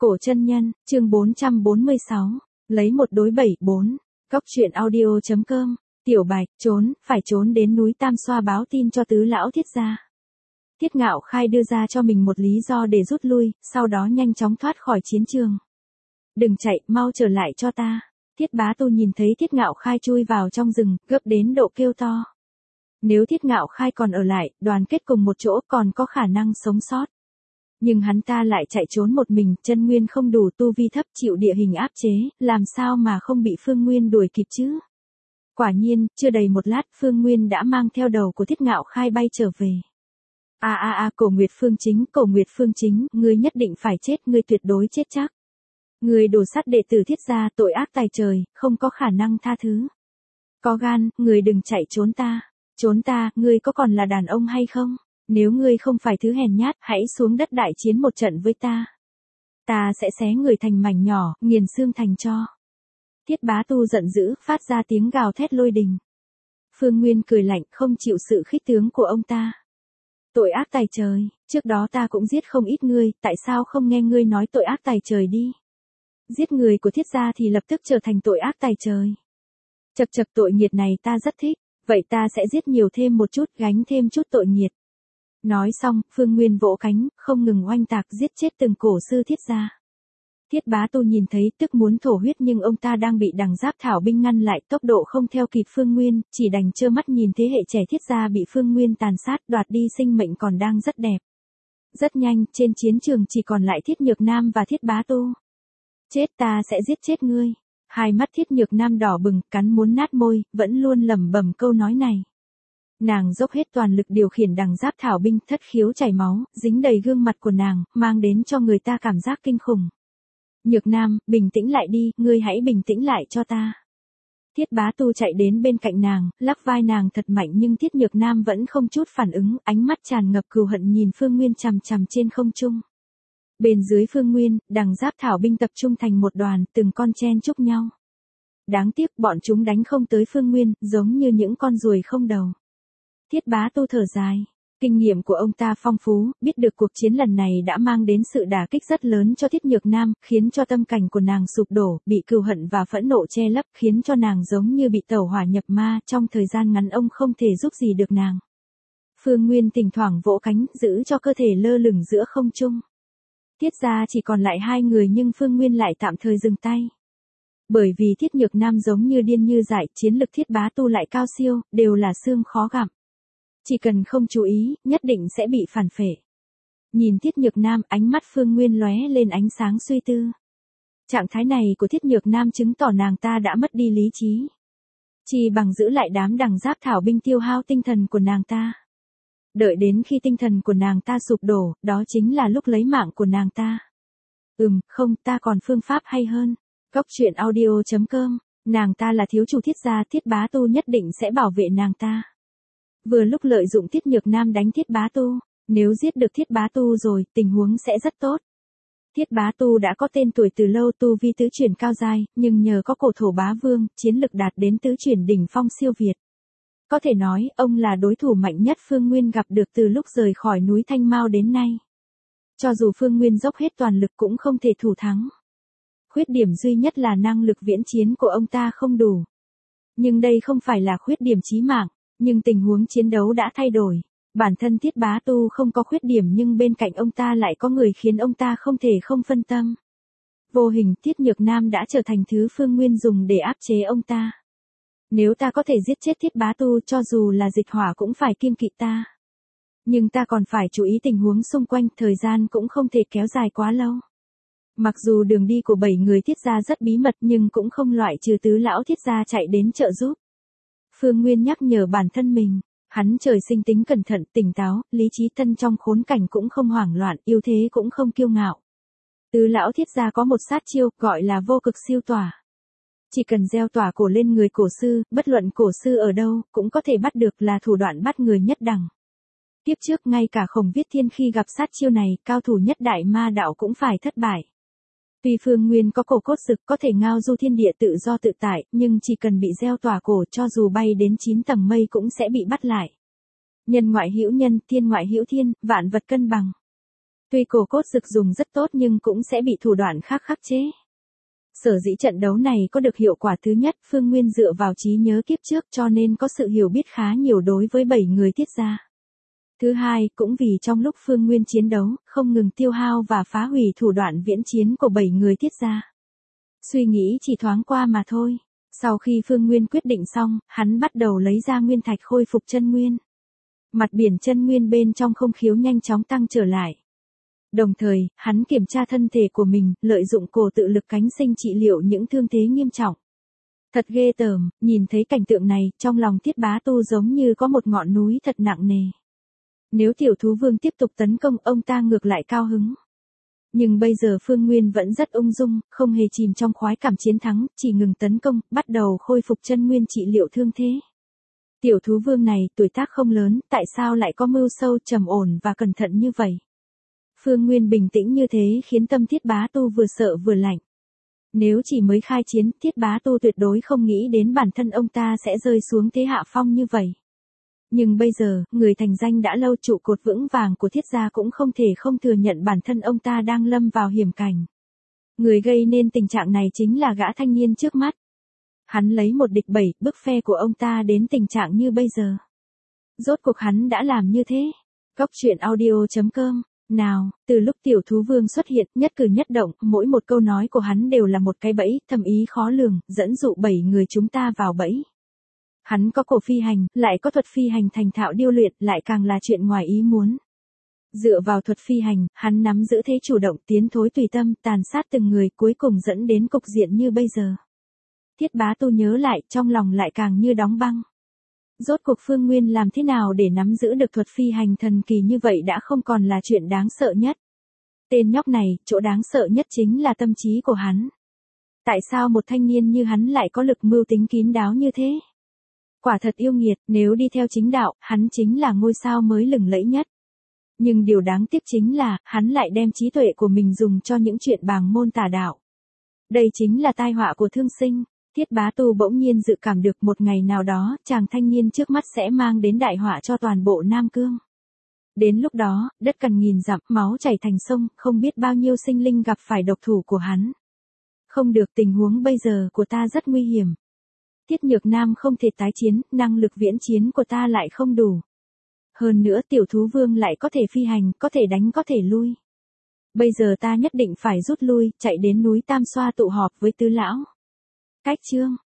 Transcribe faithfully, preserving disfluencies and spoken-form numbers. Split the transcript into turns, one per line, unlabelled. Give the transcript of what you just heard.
Cổ chân nhân, chương bốn trăm bốn mươi sáu, lấy một đối bảy bốn, góc truyện audio.com, tiểu bạch, trốn, phải trốn đến núi Tam Xoa báo tin cho tứ lão Thiết gia. Thiết Ngạo Khai đưa ra cho mình một lý do để rút lui, sau đó nhanh chóng thoát khỏi chiến trường. Đừng chạy, mau trở lại cho ta. Thiết Bá Tu nhìn thấy Thiết Ngạo Khai chui vào trong rừng, gấp đến độ kêu to. Nếu Thiết Ngạo Khai còn ở lại, đoàn kết cùng một chỗ còn có khả năng sống sót. Nhưng hắn ta lại chạy trốn một mình, chân nguyên không đủ, tu vi thấp, chịu địa hình áp chế, làm sao mà không bị Phương Nguyên đuổi kịp chứ? Quả nhiên, chưa đầy một lát, Phương Nguyên đã mang theo đầu của Thiết Ngạo Khai bay trở về. A a a, Cổ Nguyệt Phương Chính, Cổ Nguyệt Phương Chính, ngươi nhất định phải chết, ngươi tuyệt đối chết chắc. Ngươi đổ sát đệ tử Thiết gia, tội ác tày trời, không có khả năng tha thứ. Có gan, ngươi đừng chạy trốn ta. Trốn ta, ngươi có còn là đàn ông hay không? Nếu ngươi không phải thứ hèn nhát, hãy xuống đất đại chiến một trận với ta. Ta sẽ xé người thành mảnh nhỏ, nghiền xương thành tro. Thiết Bá Tu giận dữ, phát ra tiếng gào thét lôi đình. Phương Nguyên cười lạnh, không chịu sự khích tướng của ông ta. Tội ác tày trời, trước đó ta cũng giết không ít ngươi, tại sao không nghe ngươi nói tội ác tày trời đi? Giết người của Thiết gia thì lập tức trở thành tội ác tày trời. Chậc chậc, tội nghiệt này ta rất thích, vậy ta sẽ giết nhiều thêm một chút, gánh thêm chút tội nghiệt. Nói xong, Phương Nguyên vỗ cánh, không ngừng oanh tạc giết chết từng cổ sư Thiết gia. Thiết Bá Tu nhìn thấy tức muốn thổ huyết, nhưng ông ta đang bị đằng giáp thảo binh ngăn lại, tốc độ không theo kịp Phương Nguyên, chỉ đành trơ mắt nhìn thế hệ trẻ Thiết gia bị Phương Nguyên tàn sát, đoạt đi sinh mệnh còn đang rất đẹp. Rất nhanh, trên chiến trường chỉ còn lại Thiết Nhược Nam và Thiết Bá Tu. Chết, ta sẽ giết chết ngươi. Hai mắt Thiết Nhược Nam đỏ bừng, cắn muốn nát môi, vẫn luôn lẩm bẩm câu nói này. Nàng dốc hết toàn lực điều khiển đằng giáp thảo binh, thất khiếu chảy máu, dính đầy gương mặt của nàng, mang đến cho người ta cảm giác kinh khủng. Nhược Nam, bình tĩnh lại đi, ngươi hãy bình tĩnh lại cho ta. Thiết Bá Tu chạy đến bên cạnh nàng, lắc vai nàng thật mạnh, nhưng Thiết Nhược Nam vẫn không chút phản ứng, ánh mắt tràn ngập cừu hận nhìn Phương Nguyên chằm chằm trên không trung. Bên dưới Phương Nguyên, đằng giáp thảo binh tập trung thành một đoàn, từng con chen chúc nhau. Đáng tiếc bọn chúng đánh không tới Phương Nguyên, giống như những con ruồi không đầu. Thiết Bá Tu thở dài. Kinh nghiệm của ông ta phong phú, biết được cuộc chiến lần này đã mang đến sự đả kích rất lớn cho Thiết Nhược Nam, khiến cho tâm cảnh của nàng sụp đổ, bị cừu hận và phẫn nộ che lấp, khiến cho nàng giống như bị tẩu hỏa nhập ma, trong thời gian ngắn ông không thể giúp gì được nàng. Phương Nguyên thỉnh thoảng vỗ cánh, giữ cho cơ thể lơ lửng giữa không trung. Thiết gia chỉ còn lại hai người, nhưng Phương Nguyên lại tạm thời dừng tay. Bởi vì Thiết Nhược Nam giống như điên như dại, chiến lực Thiết Bá Tu lại cao siêu, đều là xương khó gặm. Chỉ cần không chú ý, nhất định sẽ bị phản phệ. Nhìn Thiết Nhược Nam, ánh mắt Phương Nguyên lóe lên ánh sáng suy tư. Trạng thái này của Thiết Nhược Nam chứng tỏ nàng ta đã mất đi lý trí. Chỉ bằng giữ lại đám đằng giáp thảo binh tiêu hao tinh thần của nàng ta. Đợi đến khi tinh thần của nàng ta sụp đổ, đó chính là lúc lấy mạng của nàng ta. Ừm, không, ta còn phương pháp hay hơn. Góc truyện audio.com, nàng ta là thiếu chủ Thiết gia, Thiết Bá Tu nhất định sẽ bảo vệ nàng ta. Vừa lúc lợi dụng Thiết Nhược Nam đánh Thiết Bá Tu, nếu giết được Thiết Bá Tu rồi, tình huống sẽ rất tốt. Thiết Bá Tu đã có tên tuổi từ lâu, tu vi tứ chuyển cao giai, nhưng nhờ có Cổ Thổ Bá Vương, chiến lực đạt đến tứ chuyển đỉnh phong siêu việt. Có thể nói, ông là đối thủ mạnh nhất Phương Nguyên gặp được từ lúc rời khỏi núi Thanh Mao đến nay. Cho dù Phương Nguyên dốc hết toàn lực cũng không thể thủ thắng. Khuyết điểm duy nhất là năng lực viễn chiến của ông ta không đủ. Nhưng đây không phải là khuyết điểm chí mạng. Nhưng tình huống chiến đấu đã thay đổi. Bản thân Thiết Bá Tu không có khuyết điểm, nhưng bên cạnh ông ta lại có người khiến ông ta không thể không phân tâm. Vô hình, Thiết Nhược Nam đã trở thành thứ Phương Nguyên dùng để áp chế ông ta. Nếu ta có thể giết chết Thiết Bá Tu, cho dù là Dịch Hỏa cũng phải kiêng kỵ ta. Nhưng ta còn phải chú ý tình huống xung quanh, thời gian cũng không thể kéo dài quá lâu. Mặc dù đường đi của bảy người Thiết gia rất bí mật, nhưng cũng không loại trừ tứ lão Thiết gia chạy đến trợ giúp. Phương Nguyên nhắc nhở bản thân mình, hắn trời sinh tính cẩn thận, tỉnh táo, lý trí, thân trong khốn cảnh cũng không hoảng loạn, yếu thế cũng không kiêu ngạo. Tứ lão Thiết gia có một sát chiêu, gọi là vô cực siêu tỏa. Chỉ cần gieo tỏa cổ lên người cổ sư, bất luận cổ sư ở đâu, cũng có thể bắt được, là thủ đoạn bắt người nhất đẳng. Tiếp trước ngay cả Khổng Viết Thiên khi gặp sát chiêu này, cao thủ nhất đại ma đạo cũng phải thất bại. Tuy Phương Nguyên có cổ cốt dực, có thể ngao du thiên địa tự do tự tại, nhưng chỉ cần bị gieo tỏa cổ, cho dù bay đến chín tầng mây cũng sẽ bị bắt lại. Nhân ngoại hữu nhân, thiên ngoại hữu thiên, vạn vật cân bằng. Tuy cổ cốt dực dùng rất tốt nhưng cũng sẽ bị thủ đoạn khác khắc chế. Sở dĩ trận đấu này có được hiệu quả thứ nhất, Phương Nguyên dựa vào trí nhớ kiếp trước cho nên có sự hiểu biết khá nhiều đối với bảy người Tiết gia. Thứ hai, cũng vì trong lúc Phương Nguyên chiến đấu, không ngừng tiêu hao và phá hủy thủ đoạn viễn chiến của bảy người Tiết gia. Suy nghĩ chỉ thoáng qua mà thôi. Sau khi Phương Nguyên quyết định xong, hắn bắt đầu lấy ra nguyên thạch khôi phục chân nguyên. Mặt biển chân nguyên bên trong không khiếu nhanh chóng tăng trở lại. Đồng thời, hắn kiểm tra thân thể của mình, lợi dụng cổ tự lực cánh sinh trị liệu những thương thế nghiêm trọng. Thật ghê tởm, nhìn thấy cảnh tượng này, trong lòng Tiết Bá Tu giống như có một ngọn núi thật nặng nề. Nếu tiểu thú vương tiếp tục tấn công, ông ta ngược lại cao hứng. Nhưng bây giờ Phương Nguyên vẫn rất ung dung, không hề chìm trong khoái cảm chiến thắng, chỉ ngừng tấn công, bắt đầu khôi phục chân nguyên trị liệu thương thế. Tiểu thú vương này, tuổi tác không lớn, tại sao lại có mưu sâu, trầm ổn và cẩn thận như vậy? Phương Nguyên bình tĩnh như thế khiến tâm Tiết Bá Tu vừa sợ vừa lạnh. Nếu chỉ mới khai chiến, Tiết Bá Tu tuyệt đối không nghĩ đến bản thân ông ta sẽ rơi xuống thế hạ phong như vậy. Nhưng bây giờ, người thành danh đã lâu, trụ cột vững vàng của Thiết gia cũng không thể không thừa nhận bản thân ông ta đang lâm vào hiểm cảnh. Người gây nên tình trạng này chính là gã thanh niên trước mắt. Hắn lấy một địch bảy, bức phe của ông ta đến tình trạng như bây giờ. Rốt cuộc hắn đã làm như thế. Cóc truyện audio chấm com. Nào, từ lúc tiểu thú vương xuất hiện, nhất cử nhất động, mỗi một câu nói của hắn đều là một cái bẫy, thâm ý khó lường, dẫn dụ bảy người chúng ta vào bẫy. Hắn có cổ phi hành, lại có thuật phi hành thành thạo điêu luyện, lại càng là chuyện ngoài ý muốn. Dựa vào thuật phi hành, hắn nắm giữ thế chủ động, tiến thối tùy tâm, tàn sát từng người, cuối cùng dẫn đến cục diện như bây giờ. Tiết Bá Tu nhớ lại, trong lòng lại càng như đóng băng. Rốt cuộc Phương Nguyên làm thế nào để nắm giữ được thuật phi hành thần kỳ như vậy đã không còn là chuyện đáng sợ nhất. Tên nhóc này, chỗ đáng sợ nhất chính là tâm trí của hắn. Tại sao một thanh niên như hắn lại có lực mưu tính kín đáo như thế? Quả thật yêu nghiệt, nếu đi theo chính đạo, hắn chính là ngôi sao mới lừng lẫy nhất. Nhưng điều đáng tiếc chính là, hắn lại đem trí tuệ của mình dùng cho những chuyện bàng môn tà đạo. Đây chính là tai họa của thương sinh. Tiết Bá Tu bỗng nhiên dự cảm được một ngày nào đó, chàng thanh niên trước mắt sẽ mang đến đại họa cho toàn bộ Nam Cương. Đến lúc đó, đất cằn nghìn dặm, máu chảy thành sông, không biết bao nhiêu sinh linh gặp phải độc thủ của hắn. Không được, tình huống bây giờ của ta rất nguy hiểm. Tiết Nhược Nam không thể tái chiến, năng lực viễn chiến của ta lại không đủ. Hơn nữa tiểu thú vương lại có thể phi hành, có thể đánh có thể lui. Bây giờ ta nhất định phải rút lui, chạy đến núi Tam Xoa tụ họp với tứ lão. Cách chương